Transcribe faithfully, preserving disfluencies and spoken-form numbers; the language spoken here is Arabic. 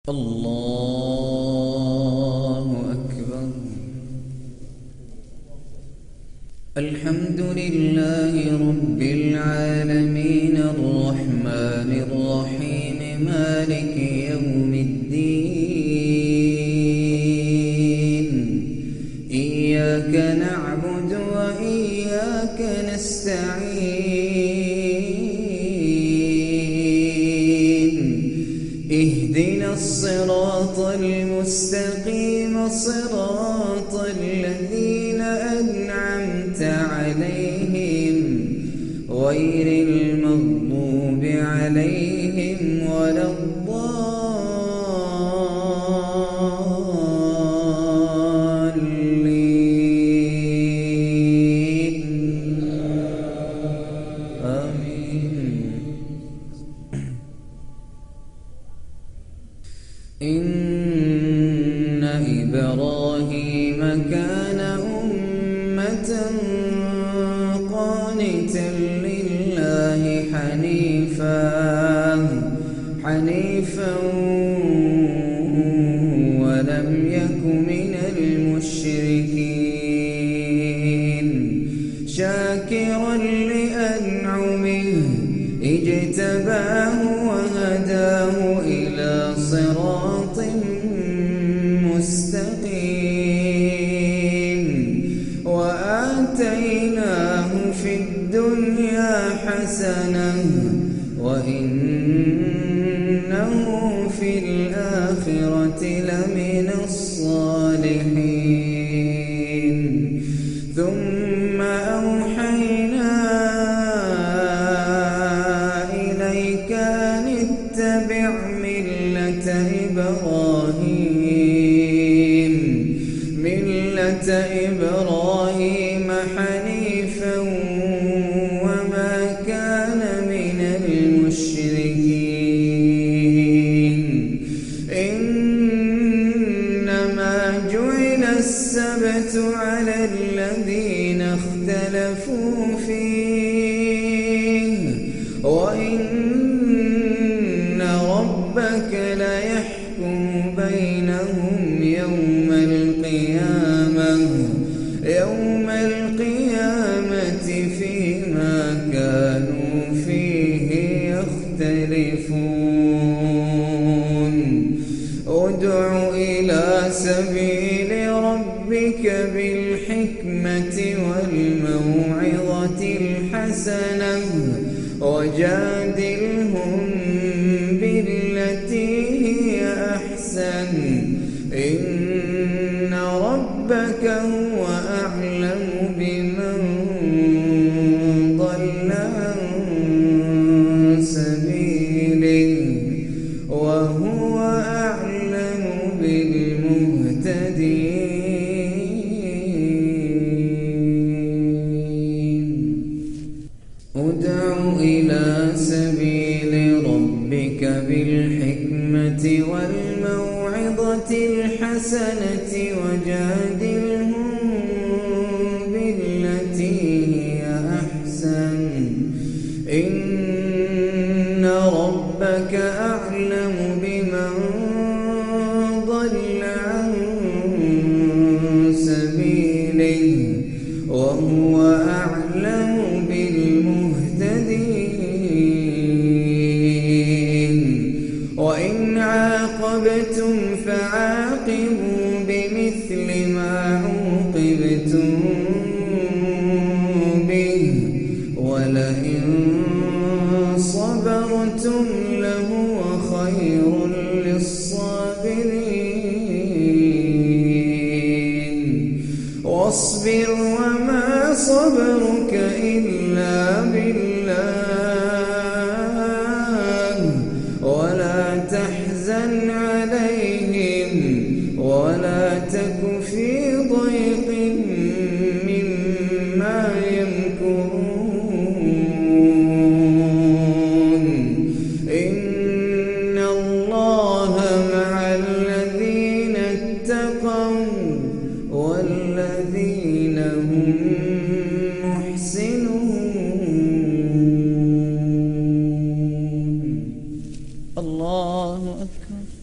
الله أكبر. الحمد لله رب العالمين الرحمن الرحيم مالك يوم الدين. إياك نعبد وإياك نستعين. اهدنا الصراط المستقيم صراط الذين أنعمت عليهم غير المغضوب عليهم ولا الضالين. آمين. إن إبراهيم كان أمة قانتا لله حنيفا حنيفا ولم يك من المشركين. شاكرا لأنعمه اجتباه وهداه إلى صراط مستقيم. وآتيناه في الدنيا حسنة وإنه في الآخرة لمن الصالحين. ثم أوحينا إليك أن اتبع ملة إبراهيم ملة إبراهيم حنيفا وما كان من المشركين. إنما جعل السبت على الذين اختلفوا فيه وإن ربك ليحكم بينهم يوم القيامة يوم القيامة فيما كانوا فيه يختلفون. ادع إلى سبيل ربك بالحكمة والموعظة الحسنة وجادلهم بالتي هي أحسن. إن ربك هو أعلم بمن ضل عن سبيله وهو أعلم بالمهتدين. ادع إلى سبيل ربك بالحكمة والموعظة الحسنة وجادلهم بالتي هي أحسن. إن ربك أعلم بمن ضل عن سبيله وهو أعلم بالمهتدين. وإن عاقبتم فعاقبوا بمثل ما عوقبتم به ولئن صبرتم لهو خير للصابرين. واصبر وما صبرك إلا بالله ولا تحزن